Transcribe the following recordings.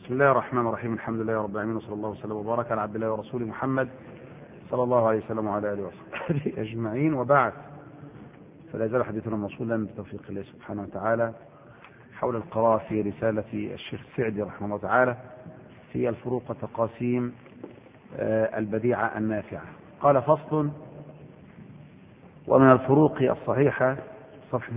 بسم الله الرحمن الرحيم. الحمد لله رب العالمين، وصلى الله وسلم وبارك على عبد الله ورسوله محمد صلى الله عليه وسلم وعلى اله وصحبه اجمعين، وبعد. فلا يزال حديثنا موصولا بتوفيق الله سبحانه وتعالى حول القراءة في رسالة الشيخ السعدي رحمه الله تعالى في الفروق والتقاسيم البديعة النافعة. قال: فصل: ومن الفروق الصحيحة، صفحة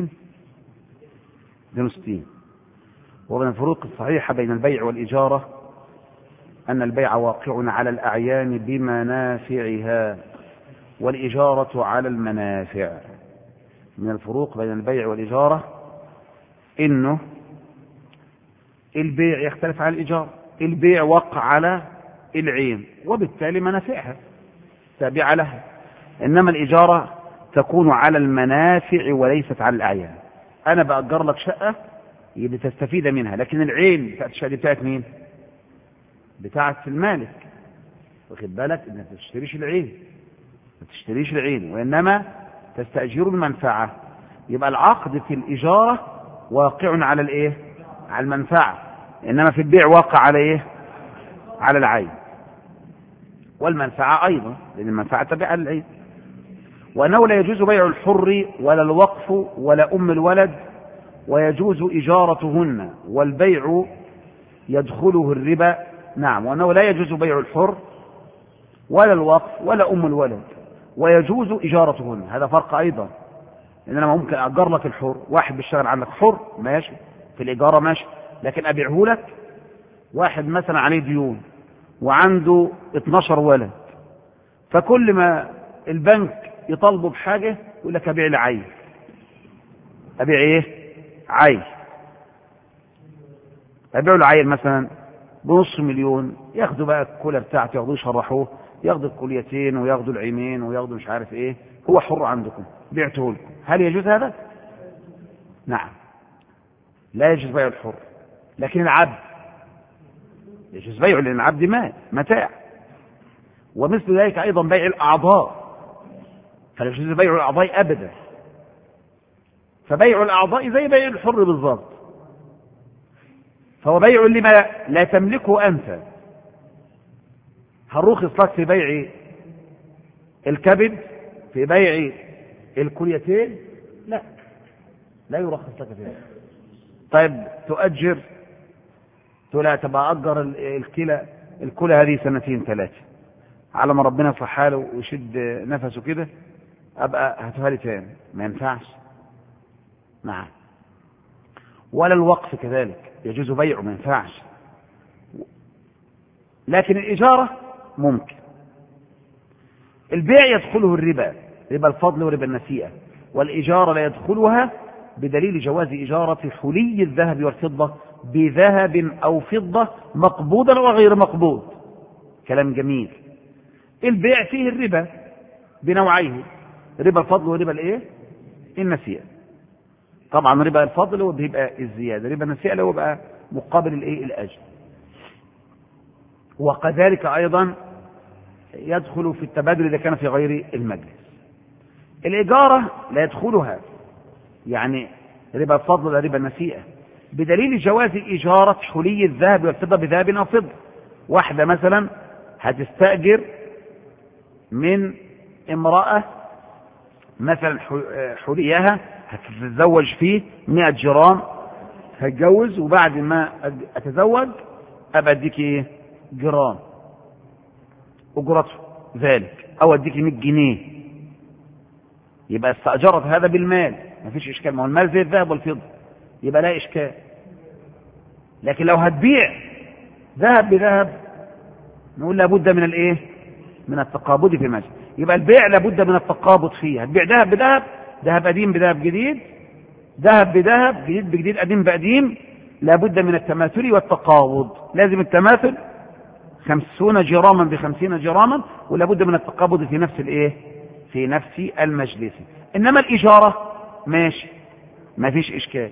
62. ومن الفروق الصحيحة بين البيع والإجارة أن البيع واقع على الأعيان بمنافعها والإجارة على المنافع. من الفروق بين البيع والإجارة إنه البيع يختلف عن الإجارة. البيع وقع على العين وبالتالي منافعها تابعة لها، إنما الإجارة تكون على المنافع وليست على الأعيان. أنا بأجر لك شقة يبقى تستفيد منها، لكن العين بتاعت الشقة دي بتاعت مين؟ بتاعت المالك. واخد بالك؟ انك ما تشتريش العين وإنما تستأجر المنفعة. يبقى العقد في الإجارة واقع على الإيه؟ على المنفعة، إنما في البيع واقع على إيه؟ على العين والمنفعة أيضا، لأن المنفعة تبع العين. وأنه لا يجوز بيع الحر ولا الوقف ولا أم الولد، ويجوز إجارتهن والبيع يدخله الربا. نعم، وأنه لا يجوز بيع الحر ولا الوقف ولا أم الولد، ويجوز إجارتهن. هذا فرق أيضا، إن أنا ممكن أجر لك الحر، واحد بيشتغل عندك حر ماشي في الإجارة ماشي، لكن أبيعه لك واحد مثلا عليه ديون وعنده 12 ولد، فكل ما البنك يطالبه بحاجة يقول لك أبيع العين. أبيع إيه؟ عين. أبيعوا العين مثلا ب500,000، ياخدوا بقى الكلى بتاعته، ياخدوه يشرحوه، ياخدوا الكليتين وياخدوا العينين وياخدوا مش عارف ايه، هو حر عندكم، بعته لكم. هل يجوز هذا؟ نعم، لا يجوز بيع الحر. لكن العبد يجوز بيعه، لأن العبد مال متاع. ومثل ذلك أيضا بيع الأعضاء، فلا يجوز بيع الأعضاء أبدا. فبيع الأعضاء زي بيع الحر بالضبط، فهو بيع لما لا تملكه أنت. هنرخص لك في بيع الكبد، في بيع الكليتين؟ لا يرخص لك في هذا. طيب تؤجر، تقول لا تبقى أجر الكلى هذه 2 3 سنين، على ما ربنا يصلح حاله ويشد نفسه كده أبقى هاتها لي تاني. ما ينفعش. نعم. ولا الوقف كذلك يجوز بيعه، ما ينفعش. لكن الإجارة ممكن. البيع يدخله الربا، ربا الفضل وربا النسيئة، والإجارة لا يدخلها بدليل جواز إجارة حلي الذهب والفضة بذهب أو فضة مقبوضا وغير مقبوض. كلام جميل. البيع فيه الربا بنوعيه، ربا الفضل وربا الايه؟ النسيئة. طبعا ربا الفضل هو بيبقى الزيادة، ربا النسيئة اللي هو بقى مقابل الايه؟ الأجر. وكذلك أيضا يدخل في التبادل إذا كان في غير المجلس. الإجارة لا يدخلها، يعني ربا الفضل ولا ربا النسيئة، بدليل جواز إجارة حلي الذهب والفضة بذهب أو فضة. واحدة مثلا هتستأجر من امرأة مثلا حليها، هتتزوج فيه 100 جرام، هتجوز وبعد ما أتزوج أبقى أديك إيه؟ جرام أجرته ذلك، أو أديك 100 جنيه. يبقى استأجرت هذا بالمال، ما فيش إشكال، ما هو المال زي الذهب والفضة، يبقى لا إشكال. لكن لو هتبيع ذهب بذهب نقول لابد من الإيه؟ من التقابض في المجلس. يبقى البيع لابد من التقابض فيه. هتبيع ذهب بذهب، ذهب قديم بذهب جديد، ذهب بذهب، جديد بجديد، قديم بقديم، لابد من التماثل والتقابض. لازم التماثل 50 جراما ب50 جراما، ولابد من التقابض في نفس الايه؟ في نفس المجلس. انما الإجارة ماشي، ما فيش إشكال،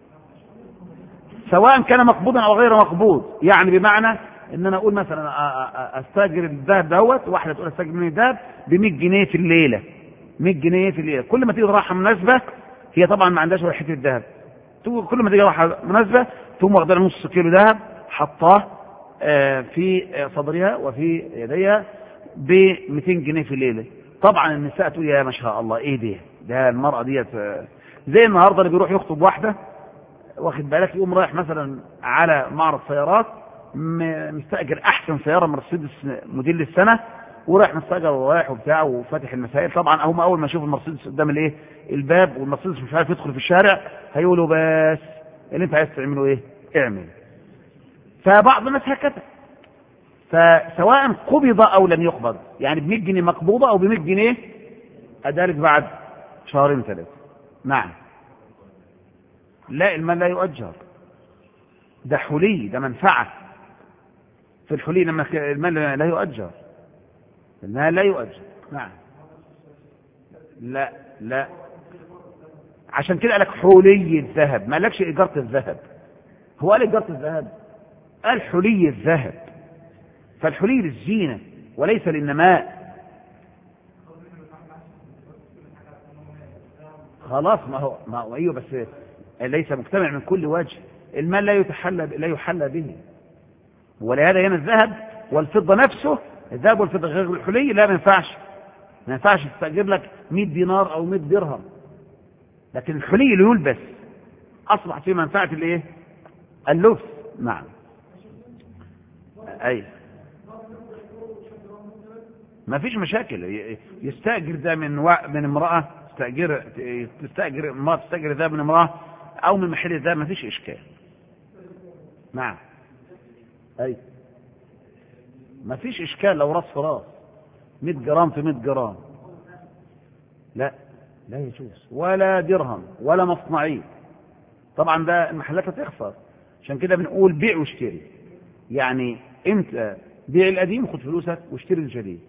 سواء كان مقبوضا أو غير مقبوض. يعني بمعنى ان انا اقول مثلا استاجر الذهب دوت، واحده تقول استاجر مني الذهب ب100 جنيه في الليله، 100 جنيه في الليله. كل ما تيجي رايحه مناسبه، هي طبعا ما عندهاش ولا حته الذهب، كل ما تيجي رايحه مناسبه تقوم واخده نص كيلو ذهب حطاه في صدرها وفي يديها ب 200 جنيه في الليلة. طبعا النساء تقول يا ما شاء الله ايه ده المرأة ديت زي النهاردة اللي بيروح يخطب واحدة واخد بالك، يقوم رايح مثلا على معرض سيارات مستأجر احسن سيارة مرسيدس موديل السنة، ورايح مستأجر ورايح وبتاع وفاتح المسائل. طبعا هم اول ما يشوفوا المرسيدس قدام الايه الباب والمرسيدس مش عارف يدخل في الشارع هيقولوا بس اللي انت عايز تعمله ايه اعمل. فبعض الناس هكذا، فسواء قبض او لم يقبض يعني ب 100 جنيه مقبوضة او ب 100 جنيه ادالك بعد شهرين ثلاثة. نعم. لا المال لا يؤجر، ده حلي، ده منفعة في الحلي، لما المال لا يؤجر، المال لا يؤجر. نعم. لا عشان كده قالك حلي الذهب، ما قالكش إجارة الذهب. هو قال إجارة الذهب؟ قال حلي الذهب، فالحلي للزينة وليس للنماء. خلاص ما هو ايوه، بس ليس مجتمع من كل وجه. المال لا يحلى به، ولهذا هنا الذهب والفضة نفسه، الذهب والفضة غير الحلي لا، ما ينفعش تستأجر لك 100 دينار او 100 درهم، لكن الحلي اللي يلبس اصبح فيه منفعة الايه اللبس. نعم. اي ما فيش مشاكل، يستأجر ده من امرأة، تستأجر امرأة تستأجر ذهب من امرأة او من محل الذهب، ما فيش اشكال. نعم. اي ما فيش اشكال لو راس في راس 100 جرام في 100 جرام، لا يجوز، ولا درهم ولا مصنعي. طبعا ده المحلات هتخسر، عشان كده بنقول بيع واشتري، يعني انت بيع القديم خد فلوسك واشتري الجديد.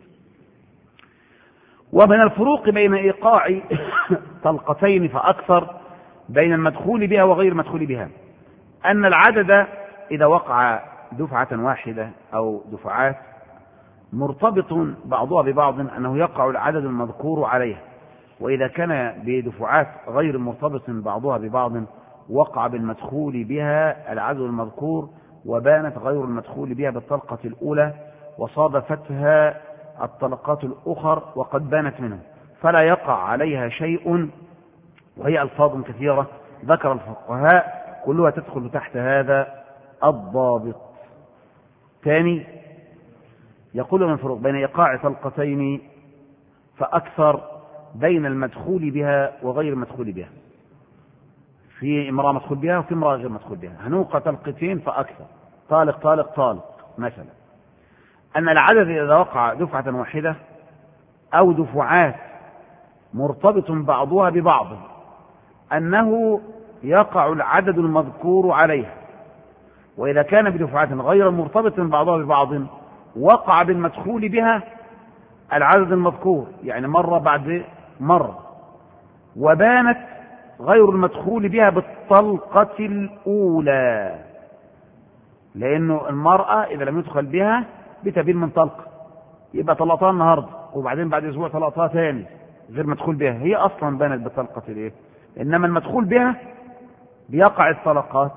ومن الفروق بين ايقاع طلقتين فاكثر بين المدخول بها وغير المدخول بها ان العدد اذا وقع دفعة واحدة او دفعات مرتبط بعضها ببعض انه يقع العدد المذكور عليها، واذا كان بدفعات غير مرتبط بعضها ببعض وقع بالمدخول بها العدد المذكور، وبانت غير المدخول بها بالطلقة الاولى وصادفتها الطلقات الاخر وقد بانت منه، فلا يقع عليها شيء. وهي الفاظ كثيرة ذكر الفقهاء كلها تدخل تحت هذا الضابط. ثاني يقول من الفروق بين إيقاع طلقتين فأكثر بين المدخول بها وغير المدخول بها، في امرأة مدخول بها وفي امرأة غير مدخول بها، هنوقع طلقتين فأكثر، طالق مثلا، أن العدد إذا وقع دفعة واحدة أو دفعات مرتبط بعضها ببعض أنه يقع العدد المذكور عليها، وإذا كان بدفعات غير مرتبط بعضها ببعض وقع بالمدخول بها العدد المذكور، يعني مرة بعد مرة، وبانت غير المدخول بها بالطلقة الأولى، لأنه المرأة إذا لم يدخل بها بتبين من طلقة يبقى طلقتها النهاردة وبعدين بعد أسبوع طلقتها ثاني غير مدخول بها، هي أصلا بانت بالطلقة الإيه؟ إنما المدخول بها بيقع الطلقات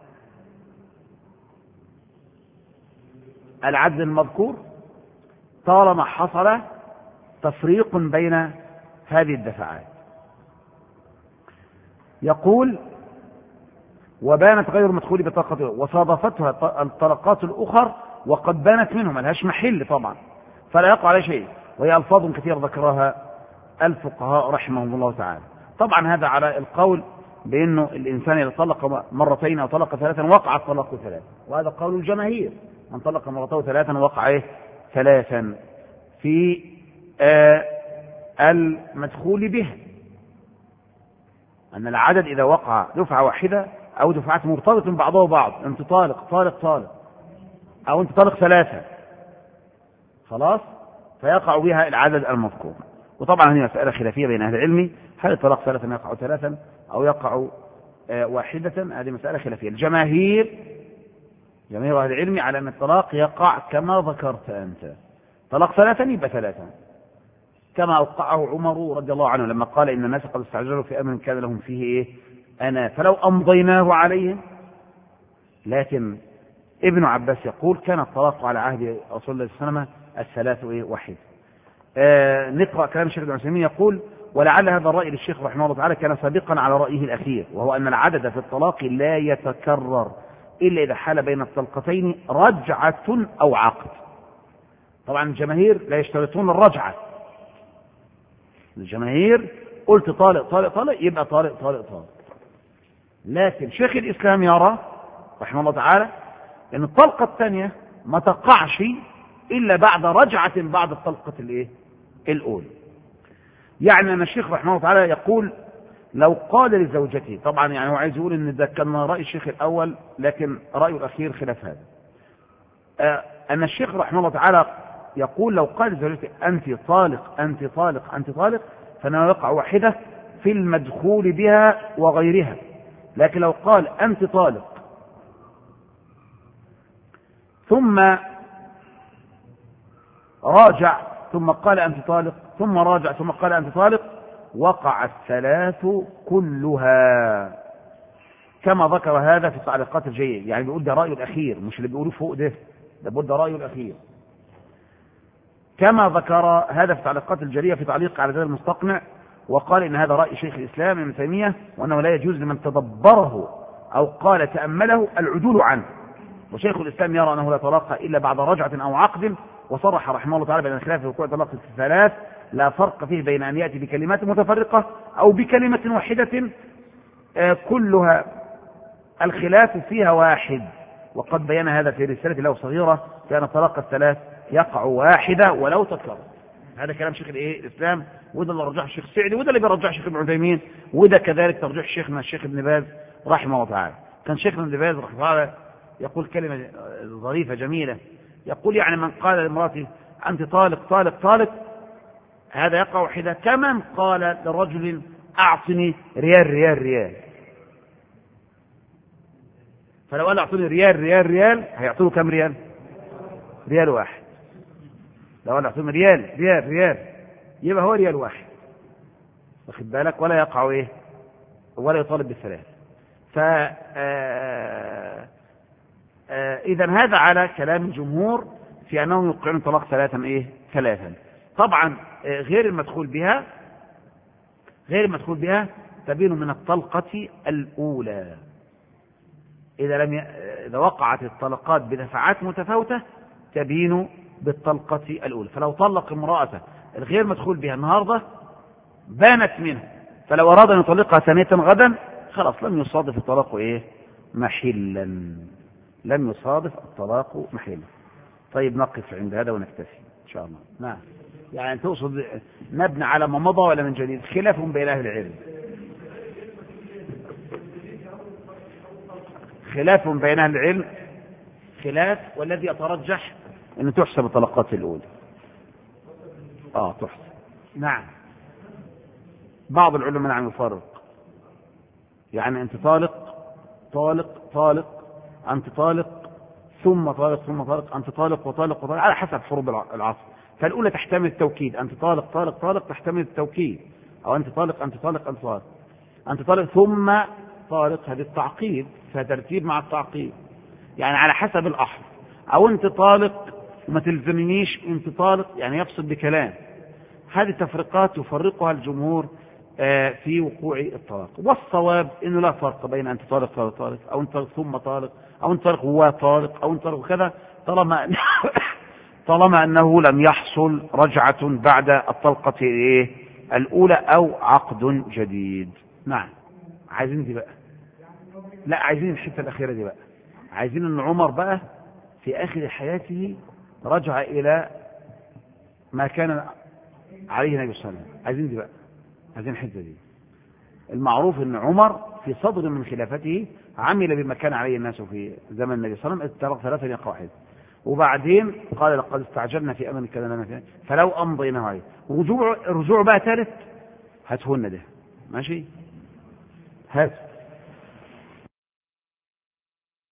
العدد المذكور طالما حصل تفريق بين هذه الدفعات. يقول وبانت غير مدخول بطلقة وصادفتها الطلقات الأخر وقد بانت منهم، ملهاش محل طبعا، فلا يقع على شيء. وهي ألفاظ كثير ذكرها الفقهاء رحمهم الله تعالى. طبعا هذا على القول بأنه الإنسان إذا طلق مرتين أو طلق ثلاثا وقع الطلاق ثلاثا، وهذا قول الجماهير، من طلق مرتين ثلاثا وقع ثلاثا في المدخول به، أن العدد إذا وقع دفعة واحدة أو دفعات مرتبط بعضها بعض، أنت طالق أو أنت طالق ثلاثة، خلاص فيقع بها العدد المذكور. وطبعا هي مسألة خلافية بين أهل العلم، هل الطلاق ثلاثا يقع ثلاثا أو يقع واحدة، هذه مسألة خلافية. جماهير أهل العلم على أن الطلاق يقع كما ذكرت أنت، طلاق ثلاثا يبقى ثلاثا، كما أوقعه عمر رضي الله عنه لما قال إن الناس قد استعجلوا في أمر كان لهم فيه أنا فلو أمضيناه عليهم. لكن ابن عباس يقول كان الطلاق على عهد رسول الله صلى الله عليه وسلم الثلاث واحد. نقرأ كلام الشيخ ابن عثيمين يقول ولعل هذا الرأي للشيخ رحمه الله تعالى كان سابقا على رأيه الأخير، وهو أن العدد في الطلاق لا يتكرر إلا إذا حال بين الطلقتين رجعة أو عقد. طبعا الجماهير لا يشترطون الرجعة، الجماهير قلت طالق طالق طالق يبقى طالق طالق طالق، لكن شيخ الإسلام يرى رحمه الله تعالى أن الطلقة الثانية ما تقعش إلا بعد رجعة بعد الطلقة الأولى. يعني أن الشيخ رحمه الله تعالى يقول لو قال لزوجته، طبعا يعني هو عايز يقول أن ده كان رأي الشيخ الأول لكن رأيه الأخير خلاف هذا. أن الشيخ رحمه الله تعالى يقول لو قال لزوجته أنت طالق أنت طالق أنت طالق فإنه يقع واحدة في المدخول بها وغيرها، لكن لو قال أنت طالق ثم راجع ثم قال أنت طالق ثم راجع ثم قال أنت طالق وقع الثلاث كلها، كما ذكر هذا في التعليقات الجيدة. يعني بيقول ده رأيه الأخير مش اللي بيقولوه فوق ده بيقول ده رأيه الأخير، كما ذكر هذا في التعليقات الجلية في تعليق على ذلك المستقنع، وقال إن هذا رأي شيخ الإسلام ابن تيمية وأنه لا يجوز لمن تدبره أو قال تأمله العدول عنه، وشيخ الإسلام يرى أنه لا طلاق إلا بعد رجعة أو عقد، وصرح رحمه الله تعالى بأن الخلاف في وقوع طلاق الثلاث لا فرق فيه بين أن يأتي بكلمات متفرقة أو بكلمة واحدة كلها الخلاف فيها واحد، وقد بين هذا في رسالة له صغيرة كان طلاق الثلاث يقع واحدة ولو تكرر. هذا كلام شيخ الإسلام، وده اللي رجح الشيخ السعدي، وده اللي بيرجح الشيخ ابن عثيمين، وده كذلك ترجيح شيخنا الشيخ ابن باز رحمه الله تعالى. كان شيخ ابن باز رحمه الله تعالى يقول كلمة ظريفة جميلة، يقول يعني من قال لامرأته أنت طالق طالق طالق هذا يقع واحدة كمن قال لرجل أعطني ريال ريال ريال، فلو قال أعطني ريال ريال ريال هيعطوله كم ريال؟ ريال واحد. لو قال أعطني ريال ريال ريال يبقى هو ريال واحد، واخد بالك، ولا يقع ولا يطالب بالثلاث. إذا هذا على كلام الجمهور في أنهم يوقعون طلاق ثلاثا. طبعا غير المدخول بها تبين من الطلقة الأولى. إذا وقعت الطلقات بدفعات متفاوتة تبين بالطلقة الأولى. فلو طلق امرأته الغير مدخول بها النهاردة بانت منه، فلو أراد أن يطلقها ثانية غدا خلاص لم يصادف الطلاق محلا، لم يصادف الطلاق محلا. طيب نقف عند هذا ونكتفي إن شاء الله. نعم، يعني تقصد نبني على ما مضى ولا من جديد؟ خلاف بين أهل العلم، خلاف بين أهل العلم، خلاف، والذي يترجح أن تحسب الطلقات الأولى. تحسب. نعم، بعض العلماء نعم يفرق، يعني أنت طالق طالق طالق أنت طالق ثم طالق ثم طالق أنت طالق وطالق وطالق على حسب حروب العصر. فالأولى تحتمل التوكيد، أنت طالق طالق طالق تحتمل التوكيد، أو أنت طالق أنت طالق أنت طالق أنت طالق ثم طالق، هذه التعقيد فترتيب مع التعقيد، يعني على حسب الأحرف. أو أنت طالق وما تلزمنيش أنت طالق، يعني يقصد بكلام. هذه التفرقات يفرقها الجمهور في وقوع الطلاق، والصواب انه لا فرق بين انت طالق طالق طالق او انت طالق ثم طالق او انت طالق وطالق او انت طالق وكذا، طالما انه لم يحصل رجعة بعد الطلقة الاولى او عقد جديد. نعم، عايزين دي بقى، لا عايزين الحتة الاخيرة دي بقى، عايزين ان عمر بقى في اخر حياته رجع الى ما كان عليه النبي صلى الله عليه وسلم. عايزين دي بقى، عايزين الحته دي. المعروف ان عمر في صدر من خلافته عمل بما كان عليه الناس في زمن النبي صلى الله عليه وسلم، الطلاق ثلاثة يقع واحد، وبعدين قال لقد استعجلنا في امر كذا لنا فلو امضينا عليه. رجوع بقى ثالث هاتهن ده، ماشي، هات